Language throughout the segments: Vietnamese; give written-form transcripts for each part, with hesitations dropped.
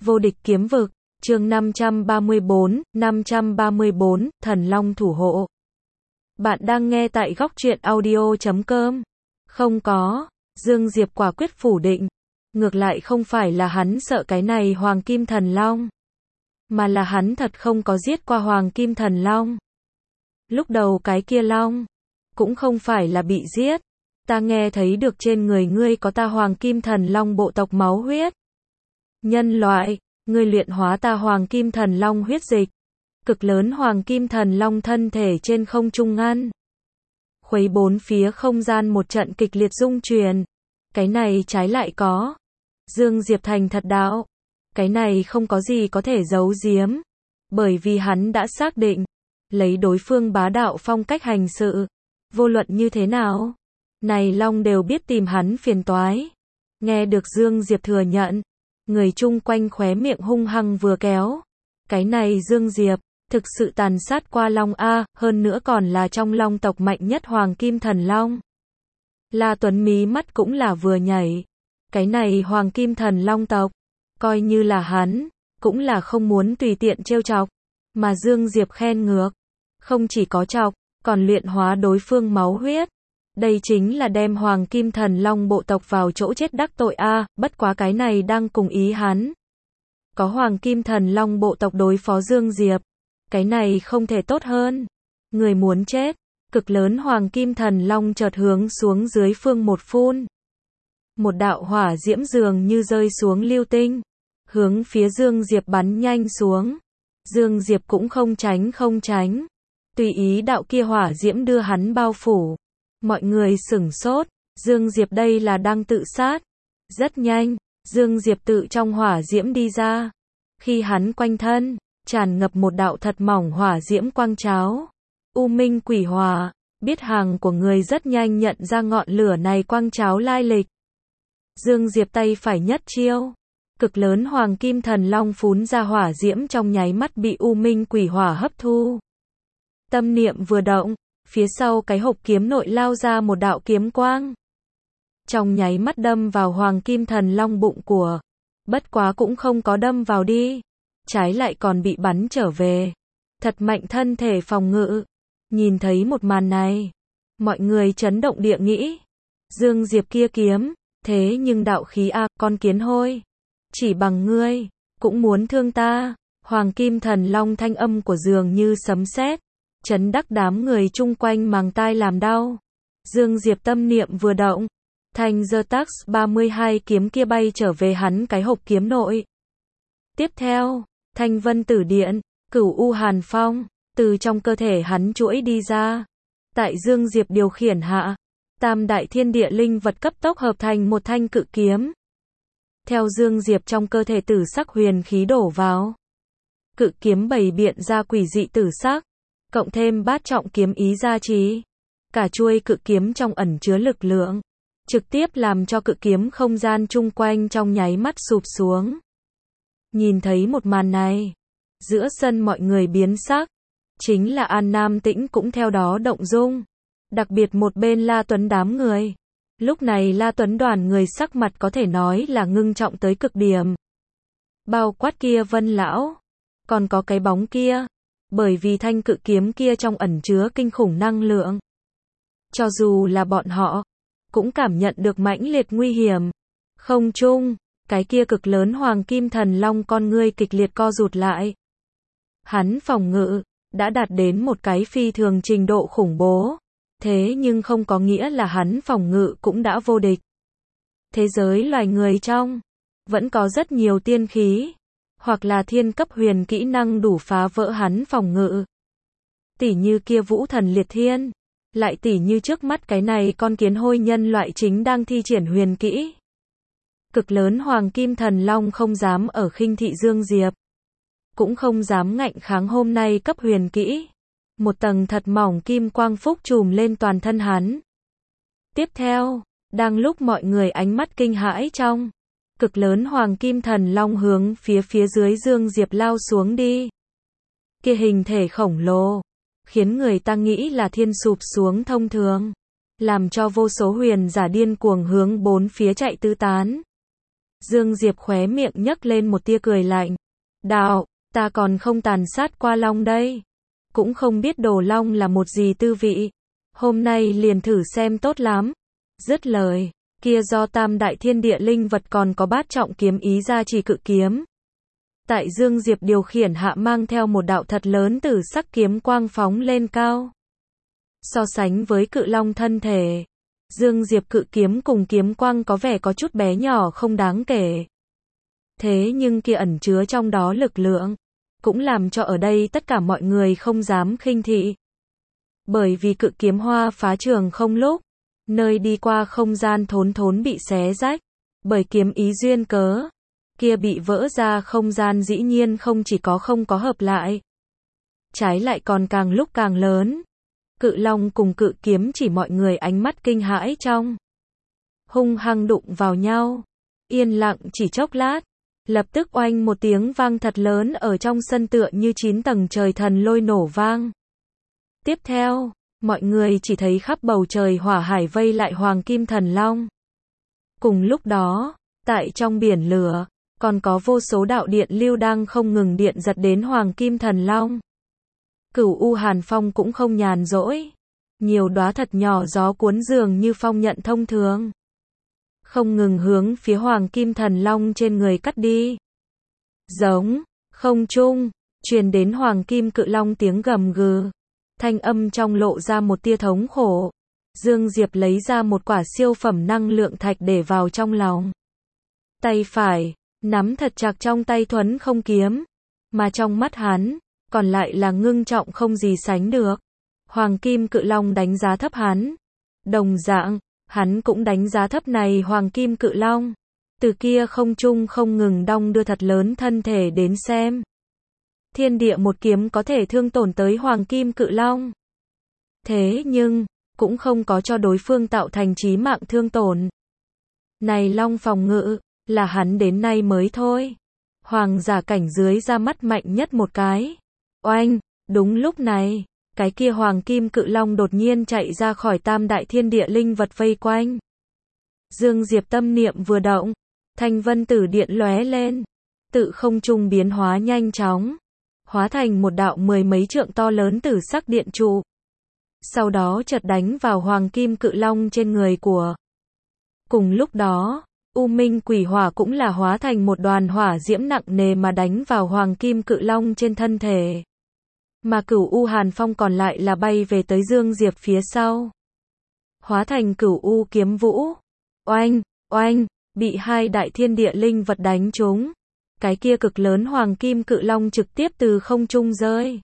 Vô địch kiếm vực, chương 534, Thần Long thủ hộ. Bạn đang nghe tại góc truyện audio.com. Không có, Dương Diệp quả quyết phủ định. Ngược lại không phải là hắn sợ cái này Hoàng Kim Thần Long, mà là hắn thật không có giết qua Hoàng Kim Thần Long. Lúc đầu cái kia Long, cũng không phải là bị giết. Ta nghe thấy được trên người ngươi có ta Hoàng Kim Thần Long bộ tộc máu huyết. Nhân loại, ngươi luyện hóa ta Hoàng Kim Thần Long huyết dịch. Cực lớn Hoàng Kim Thần Long thân thể trên không trung ngăn khuấy bốn phía không gian một trận kịch liệt rung truyền. Cái này trái lại có. Dương Diệp thành thật đạo. Cái này không có gì có thể giấu giếm. Bởi vì hắn đã xác định. Lấy đối phương bá đạo phong cách hành sự. Vô luận như thế nào. Này Long đều biết tìm hắn phiền toái. Nghe được Dương Diệp thừa nhận. Người chung quanh khóe miệng hung hăng vừa kéo. Cái này Dương Diệp, thực sự tàn sát qua Long A, hơn nữa còn là trong Long tộc mạnh nhất Hoàng Kim Thần Long. La Tuấn mí mắt cũng là vừa nhảy. Cái này Hoàng Kim Thần Long tộc, coi như là hắn, cũng là không muốn tùy tiện trêu chọc. Mà Dương Diệp khen ngược. Không chỉ có chọc, còn luyện hóa đối phương máu huyết. Đây chính là đem Hoàng Kim Thần Long bộ tộc vào chỗ chết đắc tội a, bất quá cái này đang cùng ý hắn. Có Hoàng Kim Thần Long bộ tộc đối phó Dương Diệp. Cái này không thể tốt hơn. Người muốn chết. Cực lớn Hoàng Kim Thần Long chợt hướng xuống dưới phương một phun. Một đạo hỏa diễm dường như rơi xuống lưu tinh. Hướng phía Dương Diệp bắn nhanh xuống. Dương Diệp cũng không tránh. Tùy ý đạo kia hỏa diễm đưa hắn bao phủ. Mọi người sửng sốt. Dương Diệp đây là đang tự sát. Rất nhanh. Dương Diệp tự trong hỏa diễm đi ra. Khi hắn quanh thân tràn ngập một đạo thật mỏng hỏa diễm quang cháo. U Minh Quỷ Hỏa. Biết hàng của người rất nhanh nhận ra ngọn lửa này quang cháo lai lịch. Dương Diệp tay phải nhất chiêu. Cực lớn Hoàng Kim Thần Long phún ra hỏa diễm trong nháy mắt bị U Minh Quỷ Hỏa hấp thu. Tâm niệm vừa động, phía sau cái hộp kiếm nội lao ra một đạo kiếm quang. Trong nháy mắt đâm vào Hoàng Kim Thần Long bụng của. Bất quá cũng không có đâm vào đi. Trái lại còn bị bắn trở về. Thật mạnh thân thể phòng ngự. Nhìn thấy một màn này. Mọi người chấn động địa nghĩ. Dương Diệp kia kiếm. Thế nhưng đạo khí a, con kiến hôi. Chỉ bằng ngươi. Cũng muốn thương ta. Hoàng Kim Thần Long thanh âm của dường như sấm sét. Chấn đắc đám người chung quanh màng tai làm đau. Dương Diệp tâm niệm vừa động. Thanh giơ Tax 32 kiếm kia bay trở về hắn cái hộp kiếm nội. Tiếp theo, Thanh Vân Tử Điện, Cửu U Hàn Phong, từ trong cơ thể hắn chuỗi đi ra. Tại Dương Diệp điều khiển hạ, tam đại thiên địa linh vật cấp tốc hợp thành một thanh cự kiếm. Theo Dương Diệp trong cơ thể tử sắc huyền khí đổ vào. Cự kiếm bày biện ra quỷ dị tử sắc, cộng thêm bát trọng kiếm ý gia trì. Cả chuôi cự kiếm trong ẩn chứa lực lượng. Trực tiếp làm cho cự kiếm không gian chung quanh trong nháy mắt sụp xuống. Nhìn thấy một màn này, giữa sân mọi người biến sắc. Chính là An Nam Tĩnh cũng theo đó động dung. Đặc biệt một bên La Tuấn đám người. Lúc này La Tuấn đoàn người sắc mặt có thể nói là ngưng trọng tới cực điểm. Bao quát kia Vân Lão. Còn có cái bóng kia. Bởi vì thanh cự kiếm kia trong ẩn chứa kinh khủng năng lượng. Cho dù là bọn họ cũng cảm nhận được mãnh liệt nguy hiểm. Không chung, cái kia cực lớn Hoàng Kim Thần Long con ngươi kịch liệt co rụt lại. Hắn phòng ngự, đã đạt đến một cái phi thường trình độ khủng bố. Thế nhưng không có nghĩa là hắn phòng ngự cũng đã vô địch. Thế giới loài người trong, vẫn có rất nhiều tiên khí, hoặc là thiên cấp huyền kỹ năng đủ phá vỡ hắn phòng ngự. Tỉ như kia Vũ Thần Liệt Thiên. Lại tỉ như trước mắt cái này con kiến hôi nhân loại chính đang thi triển huyền kỹ. Cực lớn Hoàng Kim Thần Long không dám ở khinh thị Dương Diệp. Cũng không dám ngạnh kháng hôm nay cấp huyền kỹ. Một tầng thật mỏng kim quang phúc trùm lên toàn thân hắn. Tiếp theo, đang lúc mọi người ánh mắt kinh hãi trong. Cực lớn Hoàng Kim Thần Long hướng phía dưới Dương Diệp lao xuống đi. Kia hình thể khổng lồ. Khiến người ta nghĩ là thiên sụp xuống thông thường. Làm cho vô số huyền giả điên cuồng hướng bốn phía chạy tứ tán. Dương Diệp khóe miệng nhấc lên một tia cười lạnh. Đạo, ta còn không tàn sát qua long đây. Cũng không biết đồ long là một gì tư vị. Hôm nay liền thử xem tốt lắm. Dứt lời, kia do tam đại thiên địa linh vật còn có bát trọng kiếm ý ra chỉ cự kiếm. Tại Dương Diệp điều khiển hạ mang theo một đạo thật lớn tử sắc kiếm quang phóng lên cao. So sánh với cự long thân thể, Dương Diệp cự kiếm cùng kiếm quang có vẻ có chút bé nhỏ không đáng kể. Thế nhưng kia ẩn chứa trong đó lực lượng, cũng làm cho ở đây tất cả mọi người không dám khinh thị. Bởi vì cự kiếm hoa phá trường không lúc, nơi đi qua không gian thốn thốn bị xé rách, bởi kiếm ý duyên cớ, kia bị vỡ ra không gian dĩ nhiên không chỉ có không có hợp lại, trái lại còn càng lúc càng lớn. Cự long cùng cự kiếm chỉ mọi người ánh mắt kinh hãi trong. Hung hăng đụng vào nhau. Yên lặng chỉ chốc lát. Lập tức oanh một tiếng vang thật lớn ở trong sân tựa như 9 tầng trời thần lôi nổ vang. Tiếp theo, mọi người chỉ thấy khắp bầu trời hỏa hải vây lại hoàng kim thần long. Cùng lúc đó, tại trong biển lửa, còn có vô số đạo điện lưu đang không ngừng điện giật đến hoàng kim thần long. Cửu U Hàn Phong cũng không nhàn rỗi. Nhiều đóa thật nhỏ gió cuốn dường như phong nhận thông thường. Không ngừng hướng phía hoàng kim thần long trên người cắt đi. Giống, không trung, truyền đến hoàng kim cự long tiếng gầm gừ. Thanh âm trong lộ ra một tia thống khổ. Dương Diệp lấy ra một quả siêu phẩm năng lượng thạch để vào trong lòng. Tay phải, nắm thật chặt trong tay thuấn không kiếm. Mà trong mắt hắn, còn lại là ngưng trọng không gì sánh được. Hoàng kim cự long đánh giá thấp hắn. Đồng dạng, hắn cũng đánh giá thấp này hoàng kim cự long. Từ kia không trung không ngừng đong đưa thật lớn thân thể đến xem. Thiên địa một kiếm có thể thương tổn tới hoàng kim cự long. Thế nhưng, cũng không có cho đối phương tạo thành chí mạng thương tổn. Này long phòng ngự, là hắn đến nay mới thôi. Hoàng giả cảnh dưới ra mắt mạnh nhất một cái. Oanh, đúng lúc này, cái kia hoàng kim cự long đột nhiên chạy ra khỏi tam đại thiên địa linh vật vây quanh. Dương Diệp tâm niệm vừa động, thanh vân tử điện lóe lên, tự không trung biến hóa nhanh chóng, hóa thành một đạo 10 mấy trượng to lớn tử sắc điện trụ. Sau đó chợt đánh vào hoàng kim cự long trên người của. Cùng lúc đó, U Minh quỷ hỏa cũng là hóa thành một đoàn hỏa diễm nặng nề mà đánh vào hoàng kim cự long trên thân thể. Mà Cửu U Hàn Phong còn lại là bay về tới Dương Diệp phía sau. Hóa thành Cửu U kiếm vũ. Oanh, oanh, bị hai đại thiên địa linh vật đánh trúng. Cái kia cực lớn hoàng kim cự long trực tiếp từ không trung rơi.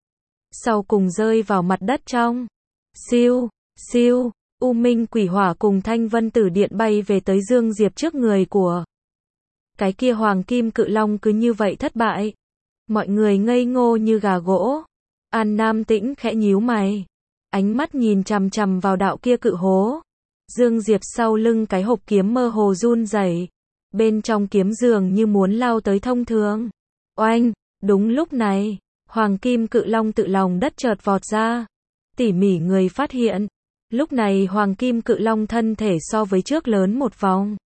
Sau cùng rơi vào mặt đất trong. Siêu, siêu, U Minh quỷ hỏa cùng thanh vân tử điện bay về tới Dương Diệp trước người của. Cái kia hoàng kim cự long cứ như vậy thất bại. Mọi người ngây ngô như gà gỗ. An Nam Tĩnh khẽ nhíu mày. Ánh mắt nhìn chằm chằm vào đạo kia cự hố. Dương Diệp sau lưng cái hộp kiếm mơ hồ run rẩy. Bên trong kiếm dường như muốn lao tới thông thường. Oanh, đúng lúc này, hoàng kim cự long tự lòng đất chợt vọt ra. Tỉ mỉ người phát hiện. Lúc này hoàng kim cự long thân thể so với trước lớn một vòng.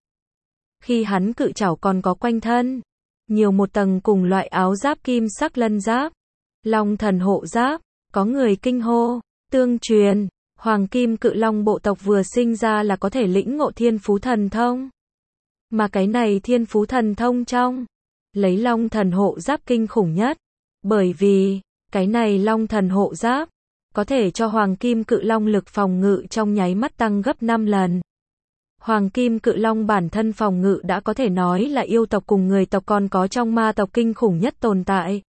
Khi hắn cự chảo còn có quanh thân. Nhiều một tầng cùng loại áo giáp kim sắc lân giáp. Long thần hộ giáp, có người kinh hô, tương truyền, hoàng kim cự long bộ tộc vừa sinh ra là có thể lĩnh ngộ thiên phú thần thông. Mà cái này thiên phú thần thông trong, lấy long thần hộ giáp kinh khủng nhất. Bởi vì, cái này long thần hộ giáp, có thể cho hoàng kim cự long lực phòng ngự trong nháy mắt tăng gấp 5 lần. Hoàng kim cự long bản thân phòng ngự đã có thể nói là yêu tộc cùng người tộc còn có trong ma tộc kinh khủng nhất tồn tại.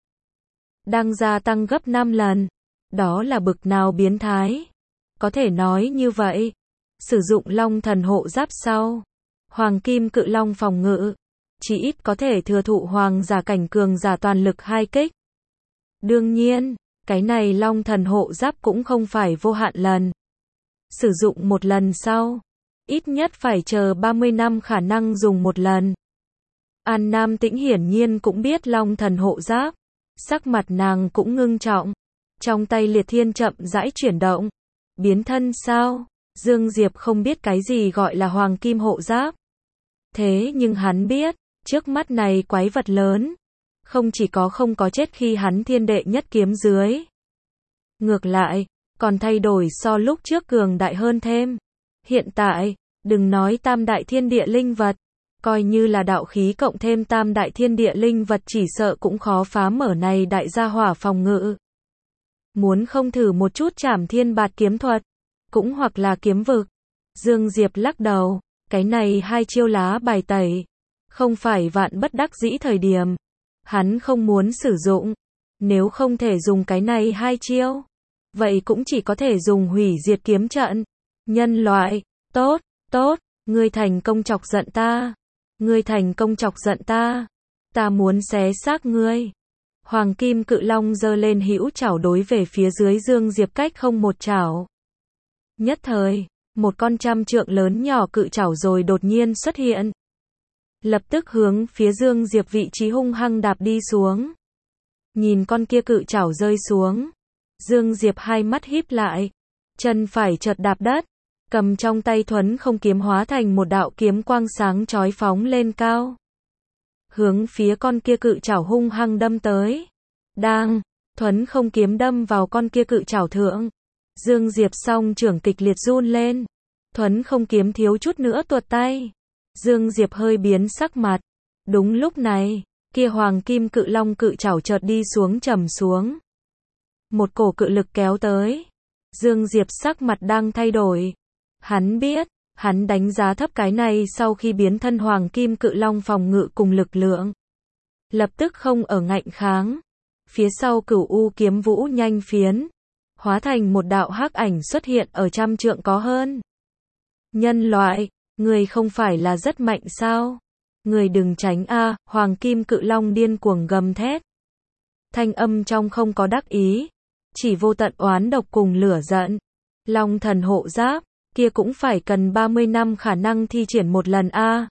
Đang gia tăng gấp 5 lần. Đó là bực nào biến thái. Có thể nói như vậy. Sử dụng long thần hộ giáp sau. Hoàng kim cự long phòng ngự. Chỉ ít có thể thừa thụ hoàng giả cảnh cường giả toàn lực 2 kích. Đương nhiên, cái này long thần hộ giáp cũng không phải vô hạn lần. Sử dụng một lần sau. Ít nhất phải chờ 30 năm khả năng dùng một lần. An Nam Tĩnh hiển nhiên cũng biết long thần hộ giáp. Sắc mặt nàng cũng ngưng trọng. Trong tay liệt thiên chậm rãi chuyển động. Biến thân sao? Dương Diệp không biết cái gì gọi là hoàng kim hộ giáp. Thế nhưng hắn biết, trước mắt này quái vật lớn, không chỉ có không có chết khi hắn thiên đệ nhất kiếm dưới. Ngược lại, còn thay đổi so lúc trước cường đại hơn thêm. Hiện tại, đừng nói tam đại thiên địa linh vật, coi như là đạo khí cộng thêm tam đại thiên địa linh vật chỉ sợ cũng khó phá mở này đại gia hỏa phòng ngự. Muốn không thử một chút Trảm Thiên Bạt kiếm thuật, cũng hoặc là kiếm vực. Dương Diệp lắc đầu, cái này hai chiêu lá bài tẩy, không phải vạn bất đắc dĩ thời điểm. Hắn không muốn sử dụng, nếu không thể dùng cái này hai chiêu, vậy cũng chỉ có thể dùng hủy diệt kiếm trận. Nhân loại, tốt, tốt, ngươi thành công chọc giận ta. Ngươi thành công chọc giận ta. Ta muốn xé xác ngươi. Hoàng Kim Cự Long giơ lên hữu chảo đối về phía dưới Dương Diệp cách không một chảo. Nhất thời, một con 100 trượng lớn nhỏ cự chảo rồi đột nhiên xuất hiện. Lập tức hướng phía Dương Diệp vị trí hung hăng đạp đi xuống. Nhìn con kia cự chảo rơi xuống. Dương Diệp hai mắt híp lại. Chân phải chợt đạp đất. Cầm trong tay thuấn không kiếm hóa thành một đạo kiếm quang sáng chói phóng lên cao. Hướng phía con kia cự chảo hung hăng đâm tới. Đang, thuấn không kiếm đâm vào con kia cự chảo thượng. Dương Diệp song trưởng kịch liệt run lên. Thuấn không kiếm thiếu chút nữa tuột tay. Dương Diệp hơi biến sắc mặt. Đúng lúc này, kia Hoàng Kim Cự Long cự chảo chợt đi xuống trầm xuống. Một cổ cự lực kéo tới. Dương Diệp sắc mặt đang thay đổi. Hắn biết, hắn đánh giá thấp cái này sau khi biến thân Hoàng Kim Cự Long phòng ngự cùng lực lượng. Lập tức không ở ngạnh kháng. Phía sau Cửu U kiếm vũ nhanh phiến, hóa thành một đạo hắc ảnh xuất hiện ở 100 trượng có hơn. Nhân loại, người không phải là rất mạnh sao? Người đừng tránh a, Hoàng Kim Cự Long điên cuồng gầm thét. Thanh âm trong không có đắc ý, chỉ vô tận oán độc cùng lửa giận. Long thần hộ giáp, kia cũng phải cần 30 năm khả năng thi triển một lần a.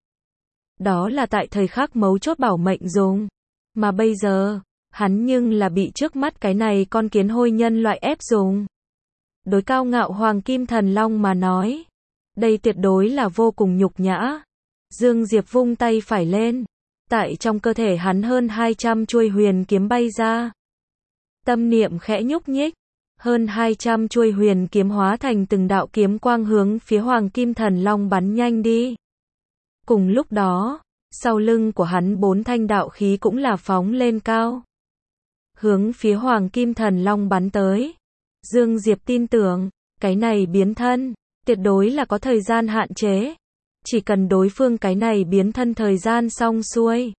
Đó là tại thời khắc mấu chốt bảo mệnh dùng. Mà bây giờ, hắn nhưng là bị trước mắt cái này con kiến hôi nhân loại ép dùng. Đối cao ngạo Hoàng Kim Thần Long mà nói, đây tuyệt đối là vô cùng nhục nhã. Dương Diệp vung tay phải lên, tại trong cơ thể hắn hơn 200 chuôi huyền kiếm bay ra. Tâm niệm khẽ nhúc nhích, hơn 200 chuôi huyền kiếm hóa thành từng đạo kiếm quang hướng phía Hoàng Kim Thần Long bắn nhanh đi. Cùng lúc đó, sau lưng của hắn 4 thanh đạo khí cũng là phóng lên cao, hướng phía Hoàng Kim Thần Long bắn tới. Dương Diệp tin tưởng, cái này biến thân, tuyệt đối là có thời gian hạn chế. Chỉ cần đối phương cái này biến thân thời gian xong xuôi,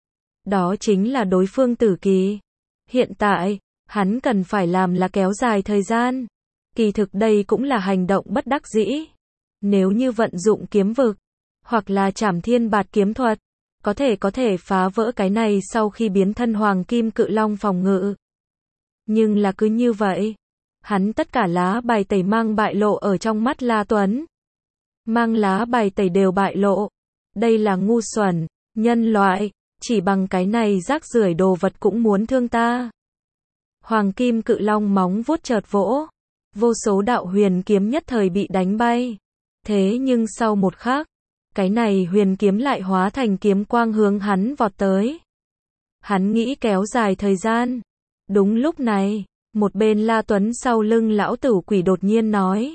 đó chính là đối phương tử kỳ. Hiện tại, hắn cần phải làm là kéo dài thời gian. Kỳ thực đây cũng là hành động bất đắc dĩ. Nếu như vận dụng kiếm vực, hoặc là Trảm Thiên Bạt kiếm thuật, có thể phá vỡ cái này sau khi biến thân Hoàng Kim Cự Long phòng ngự. Nhưng là cứ như vậy, hắn tất cả lá bài tẩy mang bại lộ ở trong mắt La Tuấn. Mang lá bài tẩy đều bại lộ. Đây là ngu xuẩn, nhân loại, chỉ bằng cái này rác rưởi đồ vật cũng muốn thương ta. Hoàng Kim Cự Long móng vuốt chợt vỗ, vô số đạo huyền kiếm nhất thời bị đánh bay. Thế nhưng sau một khắc, cái này huyền kiếm lại hóa thành kiếm quang hướng hắn vọt tới. Hắn nghĩ kéo dài thời gian. Đúng lúc này, một bên La Tuấn sau lưng lão tử quỷ đột nhiên nói.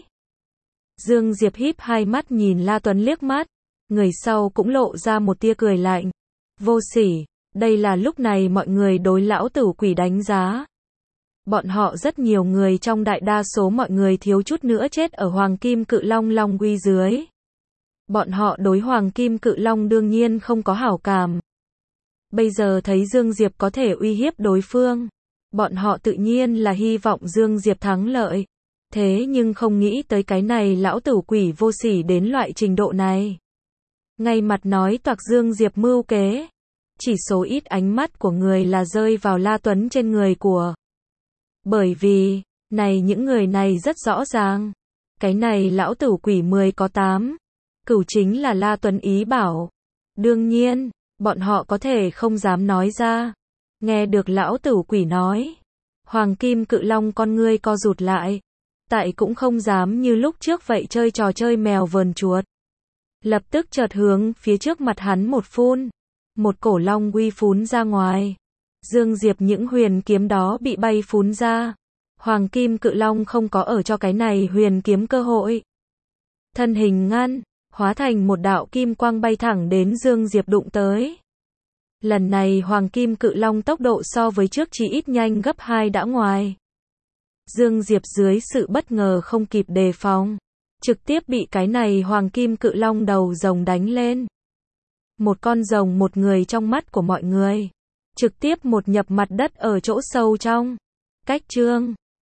Dương Diệp híp hai mắt nhìn La Tuấn liếc mắt, người sau cũng lộ ra một tia cười lạnh. Vô sỉ, đây là lúc này mọi người đối lão tử quỷ đánh giá. Bọn họ rất nhiều người trong đại đa số mọi người thiếu chút nữa chết ở Hoàng Kim Cự Long long uy dưới. Bọn họ đối Hoàng Kim Cự Long đương nhiên không có hảo cảm. Bây giờ thấy Dương Diệp có thể uy hiếp đối phương, bọn họ tự nhiên là hy vọng Dương Diệp thắng lợi. Thế nhưng không nghĩ tới cái này lão tử quỷ vô sỉ đến loại trình độ này. Ngay mặt nói toạc Dương Diệp mưu kế. Chỉ số ít ánh mắt của người là rơi vào La Tuấn trên người của. Bởi vì, này những người này rất rõ ràng. Cái này lão tử quỷ 10 có 8. Cửu chính là La Tuấn ý bảo. Đương nhiên, bọn họ có thể không dám nói ra. Nghe được lão tử quỷ nói. Hoàng Kim Cự Long con ngươi co rụt lại. Tại cũng không dám như lúc trước vậy chơi trò chơi mèo vờn chuột. Lập tức chợt hướng phía trước mặt hắn một phun. Một cổ long uy phún ra ngoài. Dương Diệp những huyền kiếm đó bị bay phún ra. Hoàng kim cự long không có ở cho cái này huyền kiếm cơ hội. Thân hình ngăn, hóa thành một đạo kim quang bay thẳng đến Dương Diệp đụng tới. Lần này hoàng kim cự long tốc độ so với trước chỉ ít nhanh gấp 2 đã ngoài. Dương Diệp dưới sự bất ngờ không kịp đề phòng, trực tiếp bị cái này hoàng kim cự long đầu rồng đánh lên. Một con rồng một người trong mắt của mọi người, trực tiếp một nhập mặt đất ở chỗ sâu trong. Cách chương